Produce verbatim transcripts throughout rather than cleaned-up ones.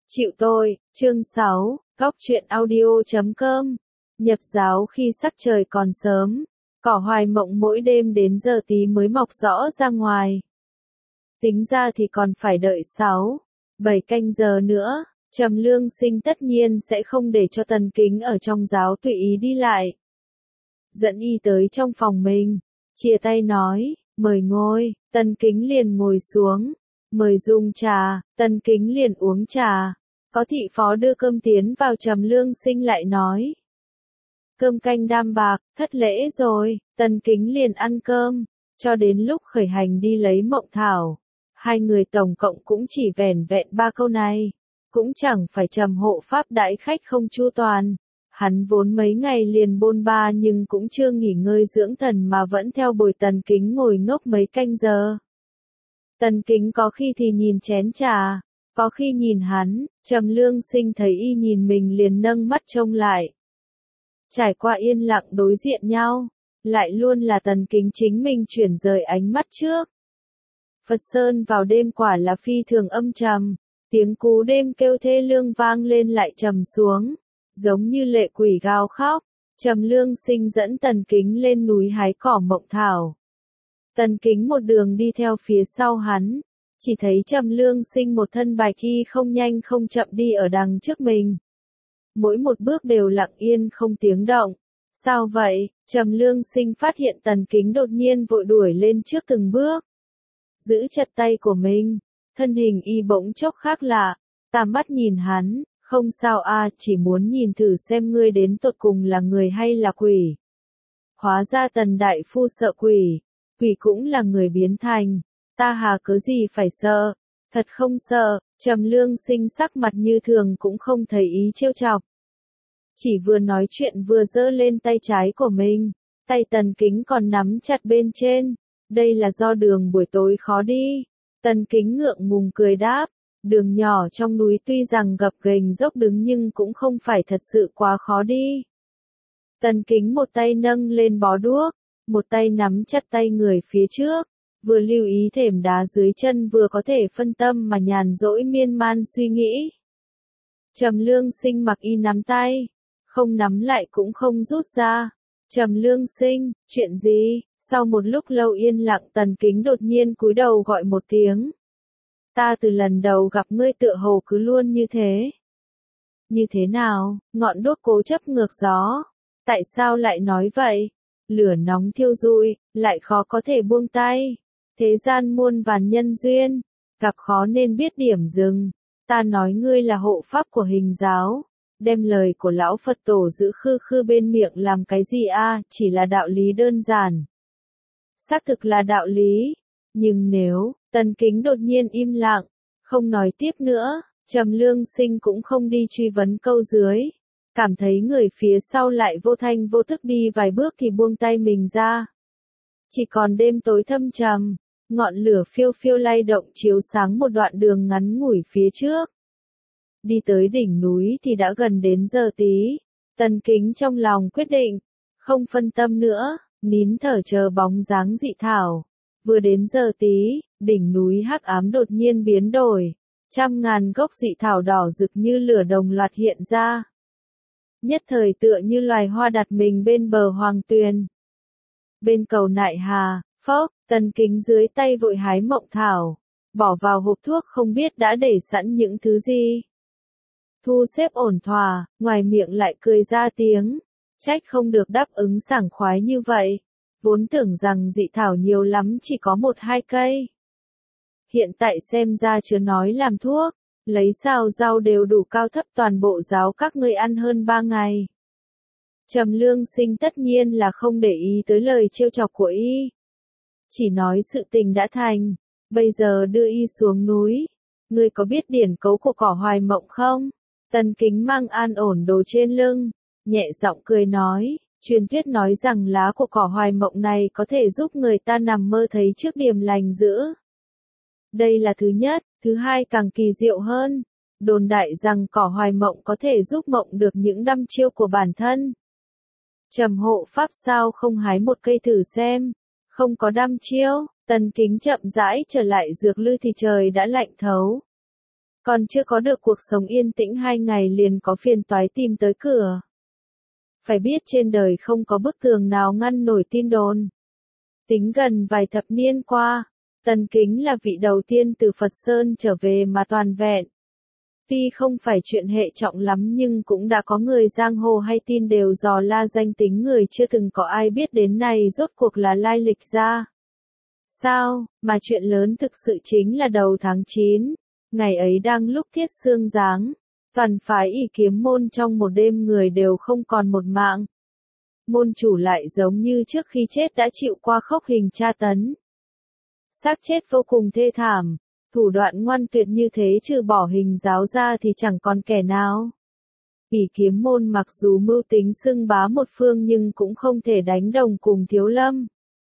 Chịu tôi, chương sáu, góc truyện audio chấm com. Nhập giáo khi sắc trời còn sớm, cỏ hoài mộng mỗi đêm đến giờ tí mới mọc rõ ra ngoài. Tính ra thì còn phải đợi sáu, bảy canh giờ nữa, Trầm Lương Sinh tất nhiên sẽ không để cho Tần Kính ở trong giáo tùy ý đi lại. Dẫn y tới trong phòng mình, chia tay nói, mời ngồi, Tần Kính liền ngồi xuống. Mời dùng trà, Tần Kính liền uống trà. Có thị phó đưa cơm tiến vào, Trầm Lương Sinh lại nói. Cơm canh đam bạc, thất lễ rồi, Tần Kính liền ăn cơm, cho đến lúc khởi hành đi lấy mộng thảo. Hai người tổng cộng cũng chỉ vẻn vẹn ba câu này, cũng chẳng phải Trầm hộ pháp đãi khách không chu toàn. Hắn vốn mấy ngày liền bôn ba nhưng cũng chưa nghỉ ngơi dưỡng thần mà vẫn theo bồi Tần Kính ngồi ngốc mấy canh giờ. Tần Kính có khi thì nhìn chén trà, có khi nhìn hắn, Trầm Lương Sinh thấy y nhìn mình liền nâng mắt trông lại. Trải qua yên lặng đối diện nhau, lại luôn là Tần Kính chính mình chuyển rời ánh mắt trước. Phật Sơn vào đêm quả là phi thường âm trầm, tiếng cú đêm kêu thê lương vang lên lại trầm xuống, giống như lệ quỷ gào khóc. Trầm Lương Sinh dẫn Tần Kính lên núi hái cỏ mộng thảo. Tần Kính một đường đi theo phía sau hắn, chỉ thấy Trầm Lương Sinh một thân bạch y không nhanh không chậm đi ở đằng trước mình. Mỗi một bước đều lặng yên không tiếng động. Sao vậy? Trầm Lương Sinh phát hiện Tần Kính đột nhiên vội đuổi lên trước từng bước. Giữ chặt tay của mình, thân hình y bỗng chốc khác lạ, ta mắt nhìn hắn, không sao a, chỉ muốn nhìn thử xem ngươi đến tột cùng là người hay là quỷ. Hóa ra Tần đại phu sợ quỷ, quỷ cũng là người biến thành, ta hà cớ gì phải sợ, thật không sợ. Trầm Lương Sinh sắc mặt như thường cũng không thấy ý trêu chọc. Chỉ vừa nói chuyện vừa giơ lên tay trái của mình, tay Tần Kính còn nắm chặt bên trên, đây là do đường buổi tối khó đi. Tần Kính ngượng ngùng cười đáp, đường nhỏ trong núi tuy rằng gập ghềnh dốc đứng nhưng cũng không phải thật sự quá khó đi. Tần Kính một tay nâng lên bó đuốc, một tay nắm chặt tay người phía trước, vừa lưu ý thềm đá dưới chân vừa có thể phân tâm mà nhàn rỗi miên man suy nghĩ. Trầm Lương Sinh mặc y nắm tay, không nắm lại cũng không rút ra. Trầm Lương Sinh, chuyện gì? Sau một lúc lâu yên lặng Tần Kính đột nhiên cúi đầu gọi một tiếng. Ta từ lần đầu gặp ngươi tựa hồ cứ luôn như thế. Như thế nào? Ngọn đuốc cố chấp ngược gió. Tại sao lại nói vậy? Lửa nóng thiêu rụi, lại khó có thể buông tay. Thế gian muôn vàn nhân duyên, gặp khó nên biết điểm dừng. Ta nói ngươi là hộ pháp của hình giáo, đem lời của lão Phật tổ giữ khư khư bên miệng làm cái gì a? Chỉ là đạo lý đơn giản. Xác thực là đạo lý, nhưng nếu, Tần Kính đột nhiên im lặng, không nói tiếp nữa, Trầm Lương Sinh cũng không đi truy vấn câu dưới. Cảm thấy người phía sau lại vô thanh vô thức đi vài bước thì buông tay mình ra. Chỉ còn đêm tối thâm trầm, ngọn lửa phiêu phiêu lay động chiếu sáng một đoạn đường ngắn ngủi phía trước. Đi tới đỉnh núi thì đã gần đến giờ tí. Tần Kính trong lòng quyết định, không phân tâm nữa, nín thở chờ bóng dáng dị thảo. Vừa đến giờ tí, đỉnh núi hắc ám đột nhiên biến đổi. Trăm ngàn gốc dị thảo đỏ rực như lửa đồng loạt hiện ra. Nhất thời tựa như loài hoa đặt mình bên bờ hoàng tuyền. Bên cầu Nại Hà, phốc, Tần Kính dưới tay vội hái mộng thảo, bỏ vào hộp thuốc không biết đã để sẵn những thứ gì. Thu xếp ổn thỏa, ngoài miệng lại cười ra tiếng, trách không được đáp ứng sảng khoái như vậy, vốn tưởng rằng dị thảo nhiều lắm chỉ có một hai cây. Hiện tại xem ra chưa nói làm thuốc, lấy sao rau đều đủ cao thấp toàn bộ giáo các ngươi ăn hơn ba ngày. Trầm Lương Sinh tất nhiên là không để ý tới lời trêu chọc của y. Chỉ nói sự tình đã thành, bây giờ đưa y xuống núi. Ngươi có biết điển cấu của cỏ hoài mộng không? Tần Kính mang an ổn đồ trên lưng, nhẹ giọng cười nói, truyền thuyết nói rằng lá của cỏ hoài mộng này có thể giúp người ta nằm mơ thấy trước điểm lành dữ. Đây là thứ nhất, thứ hai càng kỳ diệu hơn. Đồn đại rằng cỏ hoài mộng có thể giúp mộng được những đăm chiêu của bản thân. Trầm hộ pháp sao không hái một cây thử xem? Không có đăm chiêu. Tần Kính chậm rãi trở lại dược lư thì trời đã lạnh thấu. Còn chưa có được cuộc sống yên tĩnh hai ngày liền có phiền toái tìm tới cửa. Phải biết trên đời không có bức tường nào ngăn nổi tin đồn. Tính gần vài thập niên qua, Tần Kính là vị đầu tiên từ Phật Sơn trở về mà toàn vẹn. Tuy không phải chuyện hệ trọng lắm nhưng cũng đã có người giang hồ hay tin đều dò la danh tính người chưa từng có ai biết đến này rốt cuộc là lai lịch ra. Sao, mà chuyện lớn thực sự chính là đầu tháng chín, ngày ấy đang lúc thiết sương giáng, toàn phái Y Kiếm môn trong một đêm người đều không còn một mạng. Môn chủ lại giống như trước khi chết đã chịu qua khốc hình tra tấn. Xác chết vô cùng thê thảm, thủ đoạn ngoan tuyệt như thế trừ bỏ hình giáo ra thì chẳng còn kẻ nào. Y Kiếm môn mặc dù mưu tính xưng bá một phương nhưng cũng không thể đánh đồng cùng Thiếu Lâm,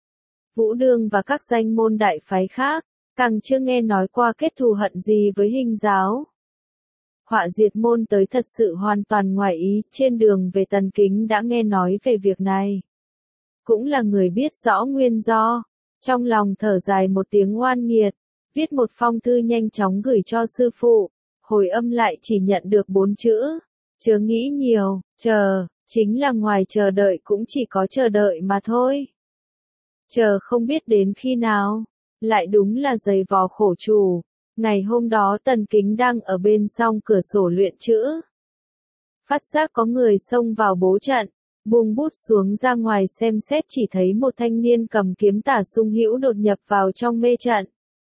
Vũ Đương và các danh môn đại phái khác, càng chưa nghe nói qua kết thù hận gì với hình giáo. Họa diệt môn tới thật sự hoàn toàn ngoài ý, trên đường về Tần Kính đã nghe nói về việc này. Cũng là người biết rõ nguyên do, trong lòng thở dài một tiếng oan nghiệt, viết một phong thư nhanh chóng gửi cho sư phụ, hồi âm lại chỉ nhận được bốn chữ, chớ nghĩ nhiều, chờ, chính là ngoài chờ đợi cũng chỉ có chờ đợi mà thôi. Chờ không biết đến khi nào, lại đúng là giày vò khổ chủ. Ngày hôm đó Tần Kính đang ở bên song cửa sổ luyện chữ. Phát giác có người xông vào bố trận, buông bút xuống ra ngoài xem xét chỉ thấy một thanh niên cầm kiếm tả sung hữu đột nhập vào trong mê trận.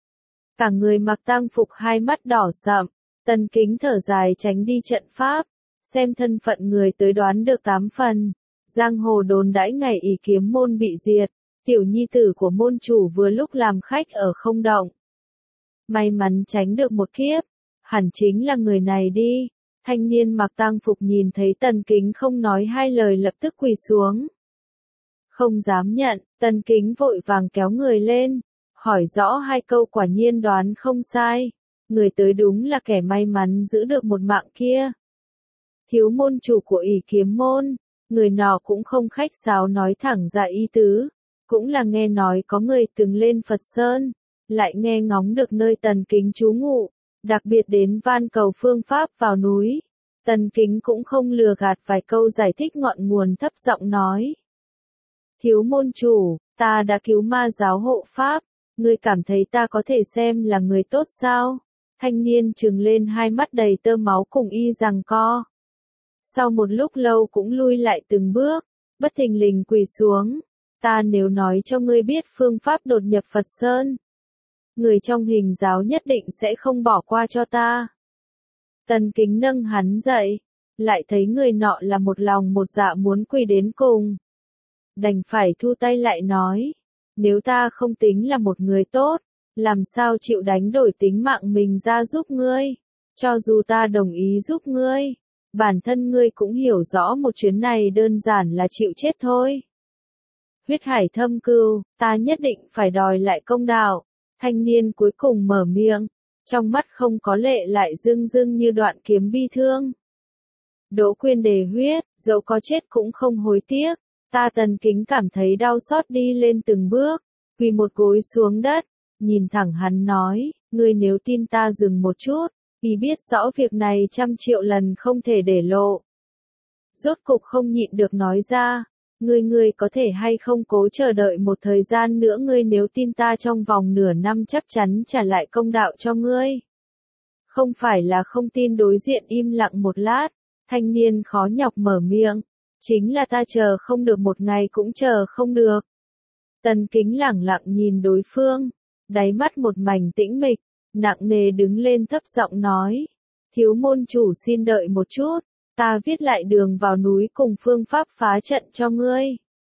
Cả người mặc tang phục hai mắt đỏ sậm, Tần Kính thở dài tránh đi trận pháp, xem thân phận người tới đoán được tám phần. Giang hồ đồn đãi ngày Y Kiếm môn bị diệt, tiểu nhi tử của môn chủ vừa lúc làm khách ở không động. May mắn tránh được một kiếp, hẳn chính là người này đi. Thanh niên mặc tang phục nhìn thấy Tần Kính không nói hai lời lập tức quỳ xuống. Không dám nhận, Tần Kính vội vàng kéo người lên, hỏi rõ hai câu quả nhiên đoán không sai. Người tới đúng là kẻ may mắn giữ được một mạng kia. Thiếu môn chủ của Y Kiếm môn, người nọ cũng không khách sáo nói thẳng ra ý tứ, cũng là nghe nói có người từng lên Phật Sơn, lại nghe ngóng được nơi Tần Kính trú ngụ, đặc biệt đến van cầu phương pháp vào núi. Tần Kính cũng không lừa gạt vài câu giải thích ngọn nguồn, thấp giọng nói. Thiếu môn chủ, ta đã cứu ma giáo hộ pháp, ngươi cảm thấy ta có thể xem là người tốt sao? Thanh niên trừng lên hai mắt đầy tơ máu cùng y giằng co. Sau một lúc lâu cũng lui lại từng bước, bất thình lình quỳ xuống. Ta nếu nói cho ngươi biết phương pháp đột nhập Phật Sơn, người trong hình giáo nhất định sẽ không bỏ qua cho ta. Tần Kính nâng hắn dậy, lại thấy người nọ là một lòng một dạ muốn quỳ đến cùng. Đành phải thu tay lại nói, nếu ta không tính là một người tốt, làm sao chịu đánh đổi tính mạng mình ra giúp ngươi, cho dù ta đồng ý giúp ngươi, bản thân ngươi cũng hiểu rõ một chuyến này đơn giản là chịu chết thôi. Huyết hải thâm cừu, ta nhất định phải đòi lại công đạo. Thanh niên cuối cùng mở miệng, trong mắt không có lệ lại rưng rưng như đoạn kiếm bi thương. Đỗ Quyên đề huyết, dẫu có chết cũng không hối tiếc. Ta Tần Kính cảm thấy đau xót đi lên từng bước, quỳ một gối xuống đất, nhìn thẳng hắn nói, ngươi nếu tin ta dừng một chút, vì biết rõ việc này trăm triệu lần không thể để lộ. Rốt cục không nhịn được nói ra. Ngươi ngươi có thể hay không cố chờ đợi một thời gian nữa, ngươi nếu tin ta trong vòng nửa năm chắc chắn trả lại công đạo cho ngươi. Không phải là không tin. Đối diện im lặng một lát, thanh niên khó nhọc mở miệng, chính là ta chờ không được một ngày cũng chờ không được. Tần Kính lẳng lặng nhìn đối phương, đáy mắt một mảnh tĩnh mịch, nặng nề đứng lên thấp giọng nói, thiếu môn chủ xin đợi một chút. Ta viết lại đường vào núi cùng phương pháp phá trận cho ngươi.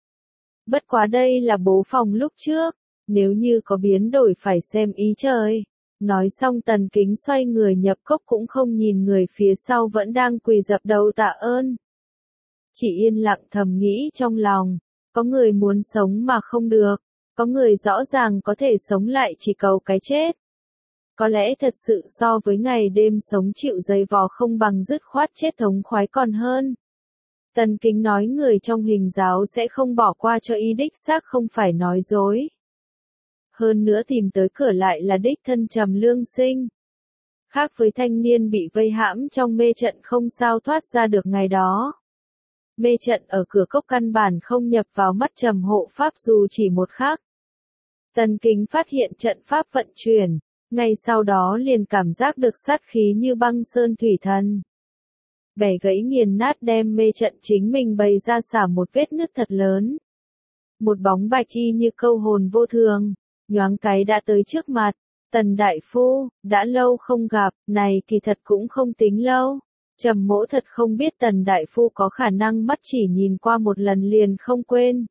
Bất quá đây là bố phòng lúc trước, nếu như có biến đổi phải xem ý trời. Nói xong Tần Kính xoay người nhập cốc cũng không nhìn người phía sau vẫn đang quỳ dập đầu tạ ơn. Chỉ yên lặng thầm nghĩ trong lòng, có người muốn sống mà không được, có người rõ ràng có thể sống lại chỉ cầu cái chết. Có lẽ thật sự so với ngày đêm sống chịu dày vò không bằng dứt khoát chết thống khoái còn hơn. Tần Kính nói người trong hình giáo sẽ không bỏ qua cho y đích xác không phải nói dối. Hơn nữa tìm tới cửa lại là đích thân Trầm Lương Sinh. Khác với thanh niên bị vây hãm trong mê trận không sao thoát ra được ngày đó. Mê trận ở cửa cốc căn bản không nhập vào mắt Trầm Hộ Pháp dù chỉ một khắc. Tần Kính phát hiện trận pháp vận chuyển, ngay sau đó liền cảm giác được sát khí như băng sơn thủy thần. Bẻ gãy nghiền nát đem mê trận chính mình bày ra xả một vết nứt thật lớn. Một bóng bạch y như câu hồn vô thường, nhoáng cái đã tới trước mặt. Tần đại phu, đã lâu không gặp, này kỳ thật cũng không tính lâu. Trầm Mỗ thật không biết Tần đại phu có khả năng mắt chỉ nhìn qua một lần liền không quên.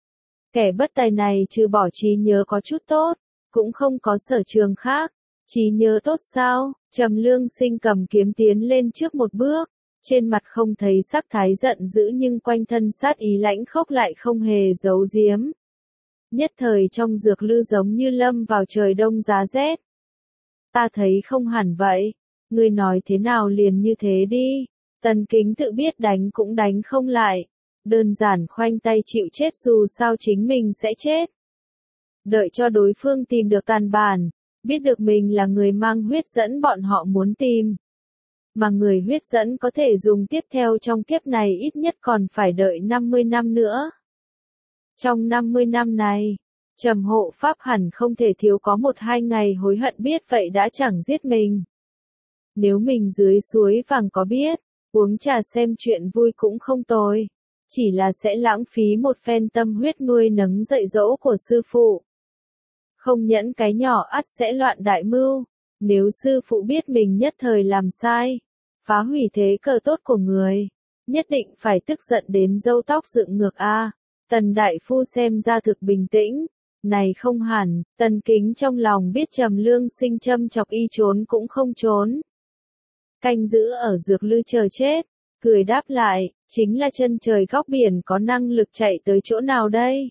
Kẻ bất tài này trừ bỏ trí nhớ có chút tốt, cũng không có sở trường khác. Trí nhớ tốt sao? Trầm Lương Sinh cầm kiếm tiến lên trước một bước, trên mặt không thấy sắc thái giận dữ nhưng quanh thân sát ý lãnh khốc lại không hề giấu giếm. Nhất thời trong dược lư giống như lâm vào trời đông giá rét. Ta thấy không hẳn vậy, ngươi nói thế nào liền như thế đi. Tần Kính tự biết đánh cũng đánh không lại, đơn giản khoanh tay chịu chết dù sao chính mình sẽ chết. Đợi cho đối phương tìm được tàn bản, biết được mình là người mang huyết dẫn bọn họ muốn tìm. Mà người huyết dẫn có thể dùng tiếp theo trong kiếp này ít nhất còn phải đợi năm mươi năm nữa. Trong năm mươi năm này, Trầm Hộ Pháp hẳn không thể thiếu có một hai ngày hối hận biết vậy đã chẳng giết mình. Nếu mình dưới suối vàng có biết, uống trà xem chuyện vui cũng không tồi. Chỉ là sẽ lãng phí một phen tâm huyết nuôi nấng dạy dỗ của sư phụ. Không nhẫn cái nhỏ ắt sẽ loạn đại mưu. Nếu sư phụ biết mình nhất thời làm sai, phá hủy thế cờ tốt của người, nhất định phải tức giận đến râu tóc dựng ngược a. Tần đại phu xem ra thực bình tĩnh, này không hẳn. Tần Kính trong lòng biết Trầm Lương Sinh châm chọc y trốn cũng không trốn. Canh giữ ở dược lư chờ chết, cười đáp lại, chính là chân trời góc biển có năng lực chạy tới chỗ nào đây?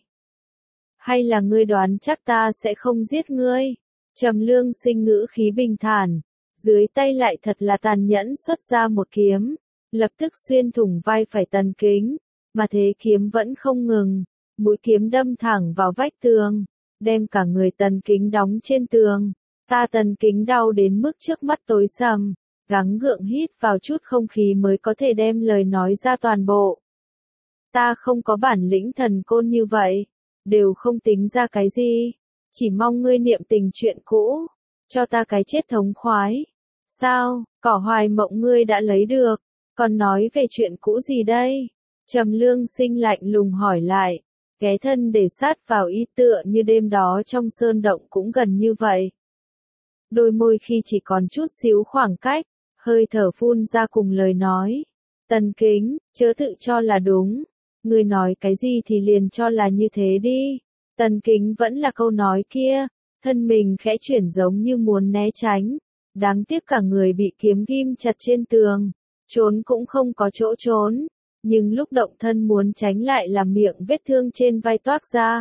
Hay là ngươi đoán chắc ta sẽ không giết ngươi? Trầm Lương Sinh ngữ khí bình thản, dưới tay lại thật là tàn nhẫn xuất ra một kiếm, lập tức xuyên thủng vai phải Tần Kính, mà thế kiếm vẫn không ngừng, mũi kiếm đâm thẳng vào vách tường, đem cả người Tần Kính đóng trên tường. Ta Tần Kính đau đến mức trước mắt tối sầm, gắng gượng hít vào chút không khí mới có thể đem lời nói ra toàn bộ. Ta không có bản lĩnh thần côn như vậy, đều không tính ra cái gì, chỉ mong ngươi niệm tình chuyện cũ, cho ta cái chết thống khoái. Sao, cỏ hoài mộng ngươi đã lấy được, còn nói về chuyện cũ gì đây? Trầm Lương Sinh lạnh lùng hỏi lại, ghé thân để sát vào y tựa như đêm đó trong sơn động cũng gần như vậy. Đôi môi khi chỉ còn chút xíu khoảng cách, hơi thở phun ra cùng lời nói. Tần Kính, chớ tự cho là đúng. Ngươi nói cái gì thì liền cho là như thế đi. Tần Kính vẫn là câu nói kia, thân mình khẽ chuyển giống như muốn né tránh. Đáng tiếc cả người bị kiếm ghim chặt trên tường, trốn cũng không có chỗ trốn. Nhưng lúc động thân muốn tránh lại làm miệng vết thương trên vai toác ra.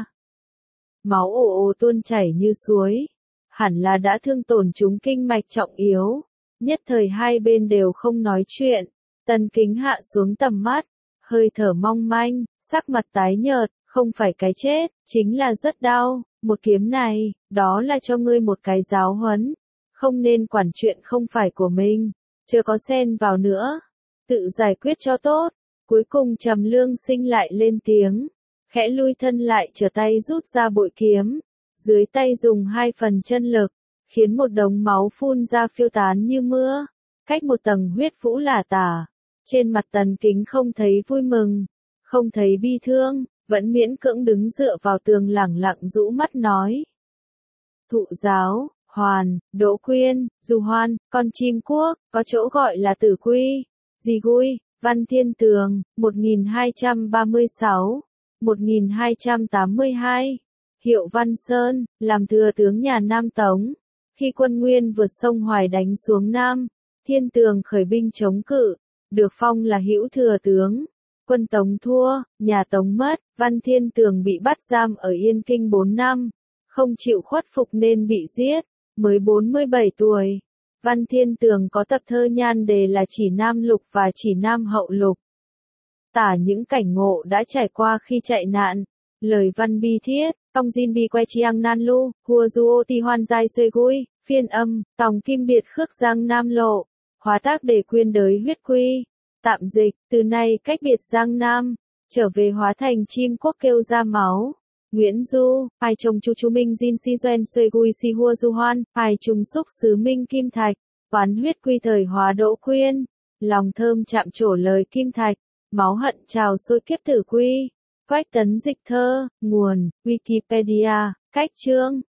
Máu ồ ồ tuôn chảy như suối. Hẳn là đã thương tổn chúng kinh mạch trọng yếu. Nhất thời hai bên đều không nói chuyện. Tần Kính hạ xuống tầm mắt, hơi thở mong manh, sắc mặt tái nhợt, không phải cái chết, chính là rất đau. Một kiếm này, đó là cho ngươi một cái giáo huấn. Không nên quản chuyện không phải của mình, chưa có xen vào nữa. Tự giải quyết cho tốt. Cuối cùng Trầm Lương Sinh lại lên tiếng, khẽ lui thân lại trở tay rút ra bội kiếm, dưới tay dùng hai phần chân lực, khiến một đống máu phun ra phiêu tán như mưa, cách một tầng huyết vũ lả tả. Trên mặt Tần Kính không thấy vui mừng, không thấy bi thương, vẫn miễn cưỡng đứng dựa vào tường lẳng lặng rũ mắt nói. Thụ giáo, Hoàn, Đỗ Quyên, Du Hoan, con chim quốc, có chỗ gọi là Tử Quy, Di Gui. Văn Thiên Tường, một nghìn hai trăm ba mươi sáu đến một nghìn hai trăm tám mươi hai. Hiệu Văn Sơn, làm thừa tướng nhà Nam Tống. Khi quân Nguyên vượt sông Hoài đánh xuống Nam, Thiên Tường khởi binh chống cự, được phong là hữu thừa tướng. Quân Tống thua, nhà Tống mất, Văn Thiên Tường bị bắt giam ở Yên Kinh bốn năm, không chịu khuất phục nên bị giết, mới bốn mươi bảy tuổi. Văn Thiên Tường có tập thơ nhan đề là Chỉ Nam Lục và Chỉ Nam Hậu Lục. Tả những cảnh ngộ đã trải qua khi chạy nạn. Lời văn bi thiết, Tông Jin bi que chiang nan lu, hua du o ti hoan giai xuê gui, Phiên âm, tòng kim biệt khước giang nam lộ. Hóa tác để quyên đới huyết quy. Tạm dịch, từ nay cách biệt giang nam. Trở về hóa thành chim quốc kêu ra máu. Nguyễn Du, ai trông chu chú minh jin si doen xuê gui si hua du hoan, ai trùng xúc sứ minh kim thạch. Oán huyết quy thời hóa đỗ quyên. Lòng thơm chạm trổ lời kim thạch. Máu hận trào sôi kiếp tử quy. Quách tấn dịch thơ, nguồn, Wikipedia, cách chương.